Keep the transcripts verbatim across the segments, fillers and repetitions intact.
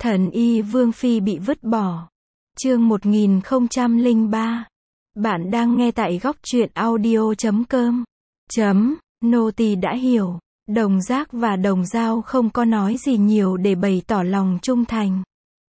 Thần y Vương Phi bị vứt bỏ. Chương một nghìn không trăm lẻ ba. Bạn đang nghe tại góc truyện audio chấm com. Chấm, nô tỳ đã hiểu. Đồng Giác và Đồng Dao không có nói gì nhiều để bày tỏ lòng trung thành.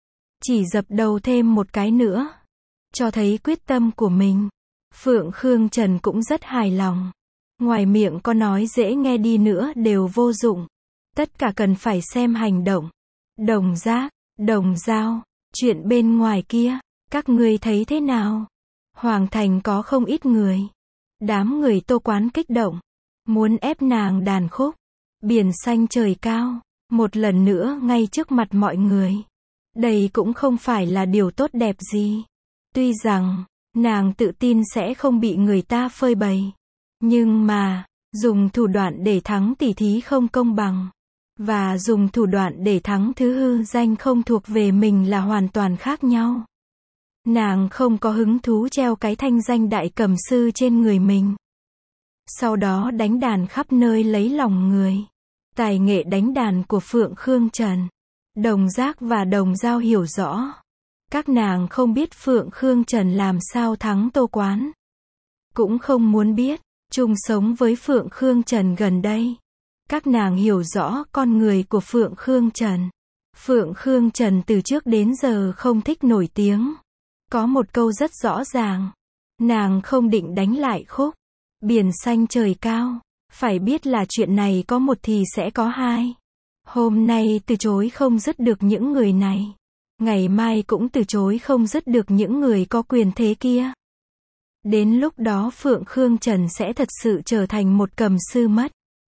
Chỉ dập đầu thêm một cái nữa. Cho thấy quyết tâm của mình. Phượng Khương Trần cũng rất hài lòng. Ngoài miệng có nói dễ nghe đi nữa đều vô dụng. Tất cả cần phải xem hành động. Đồng Giác, Đồng Dao, chuyện bên ngoài kia, các ngươi thấy thế nào? Hoàng thành có không ít người. Đám người Tô Quán kích động. Muốn ép nàng đàn khúc. Biển xanh trời cao. Một lần nữa ngay trước mặt mọi người. Đây cũng không phải là điều tốt đẹp gì. Tuy rằng, nàng tự tin sẽ không bị người ta phơi bày. Nhưng mà, dùng thủ đoạn để thắng tỷ thí không công bằng. Và dùng thủ đoạn để thắng thứ hư danh không thuộc về mình là hoàn toàn khác nhau. Nàng không có hứng thú treo cái thanh danh đại cầm sư trên người mình. Sau đó đánh đàn khắp nơi lấy lòng người. Tài nghệ đánh đàn của Phượng Khương Trần, Đồng Giác và Đồng Dao hiểu rõ. Các nàng không biết Phượng Khương Trần làm sao thắng Tô Quán. Cũng không muốn biết, chung sống với Phượng Khương Trần gần đây. Các nàng hiểu rõ con người của Phượng Khương Trần. Phượng Khương Trần từ trước đến giờ không thích nổi tiếng. Có một câu rất rõ ràng. Nàng không định đánh lại khúc. Biển xanh trời cao. Phải biết là chuyện này có một thì sẽ có hai. Hôm nay từ chối không dứt được những người này. Ngày mai cũng từ chối không dứt được những người có quyền thế kia. Đến lúc đó Phượng Khương Trần sẽ thật sự trở thành một cầm sư mất.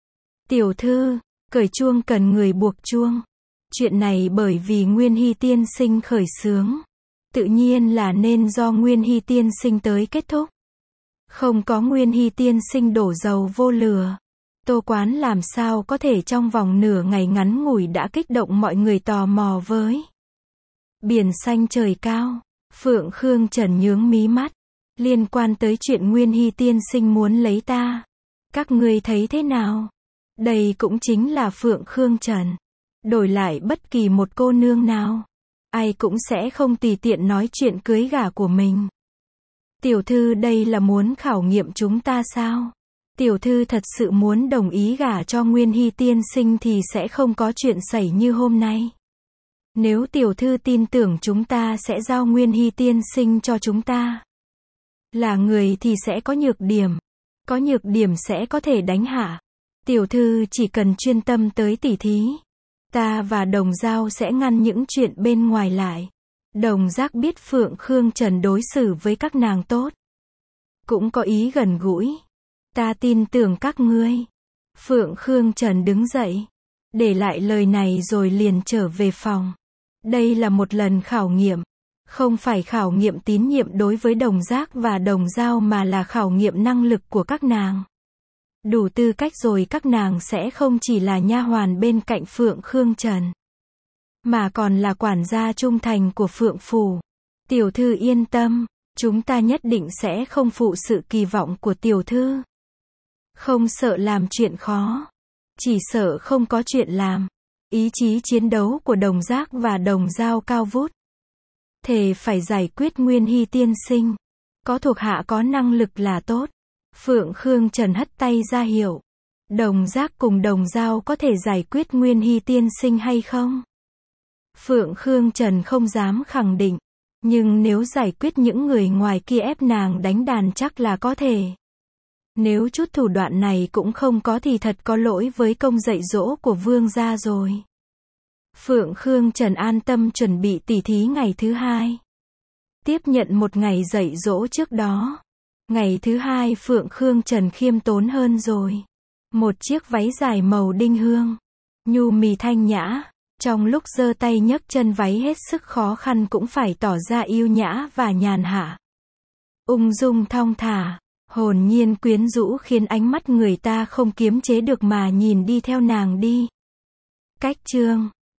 Tiểu thư, cởi chuông cần người buộc chuông. Chuyện này bởi vì Nguyên Hy tiên sinh khởi xướng. Tự nhiên là nên do Nguyên Hy tiên sinh tới kết thúc. Không có Nguyên Hy tiên sinh đổ dầu vô lửa. Tô Quán làm sao có thể trong vòng nửa ngày ngắn ngủi đã kích động mọi người tò mò với. Biển xanh trời cao. Phượng Khương Trần nhướng mí mắt. Liên quan tới chuyện Nguyên Hy tiên sinh muốn lấy ta. Các ngươi thấy thế nào? Đây cũng chính là Phượng Khương Trần. Đổi lại bất kỳ một cô nương nào. Ai cũng sẽ không tùy tiện nói chuyện cưới gả của mình. Tiểu thư đây là muốn khảo nghiệm chúng ta sao? Tiểu thư thật sự muốn đồng ý gả cho Nguyên Hy tiên sinh thì sẽ không có chuyện xảy như hôm nay. Nếu tiểu thư tin tưởng chúng ta sẽ giao Nguyên Hy tiên sinh cho chúng ta. Là người thì sẽ có nhược điểm. Có nhược điểm sẽ có thể đánh hạ. Tiểu thư chỉ cần chuyên tâm tới tỉ thí. Ta và Đồng Dao sẽ ngăn những chuyện bên ngoài lại. Đồng Giác biết Phượng Khương Trần đối xử với các nàng tốt. Cũng có ý gần gũi. Ta tin tưởng các ngươi. Phượng Khương Trần đứng dậy. Để lại lời này rồi liền trở về phòng. Đây là một lần khảo nghiệm. Không phải khảo nghiệm tín nhiệm đối với Đồng Giác và Đồng Dao mà là khảo nghiệm năng lực của các nàng. Đủ tư cách rồi các nàng sẽ không chỉ là nha hoàn bên cạnh Phượng Khương Trần. Mà còn là quản gia trung thành của Phượng Phủ. Tiểu thư yên tâm. Chúng ta nhất định sẽ không phụ sự kỳ vọng của tiểu thư. Không sợ làm chuyện khó. Chỉ sợ không có chuyện làm. Ý chí chiến đấu của Đồng Giác và Đồng Dao cao vút. Thề phải giải quyết Nguyên Hy tiên sinh. Có thuộc hạ có năng lực là tốt. Phượng Khương Trần hất tay ra hiệu. Đồng Giác cùng Đồng Dao có thể giải quyết Nguyên Hy tiên sinh hay không? Phượng Khương Trần không dám khẳng định. Nhưng nếu giải quyết những người ngoài kia ép nàng đánh đàn chắc là có thể. Nếu chút thủ đoạn này cũng không có thì thật có lỗi với công dạy dỗ của vương gia rồi. Phượng Khương Trần an tâm chuẩn bị tỉ thí ngày thứ hai. Tiếp nhận một ngày dạy dỗ trước đó. Ngày thứ hai Phượng Khương Trần khiêm tốn hơn rồi. Một chiếc váy dài màu đinh hương. Nhu mì thanh nhã. Trong lúc giơ tay nhấc chân váy hết sức khó khăn cũng phải tỏ ra yêu nhã và nhàn hạ. Ung dung thong thả. Hồn nhiên quyến rũ khiến ánh mắt người ta không kiềm chế được mà nhìn đi theo nàng đi. Cách chương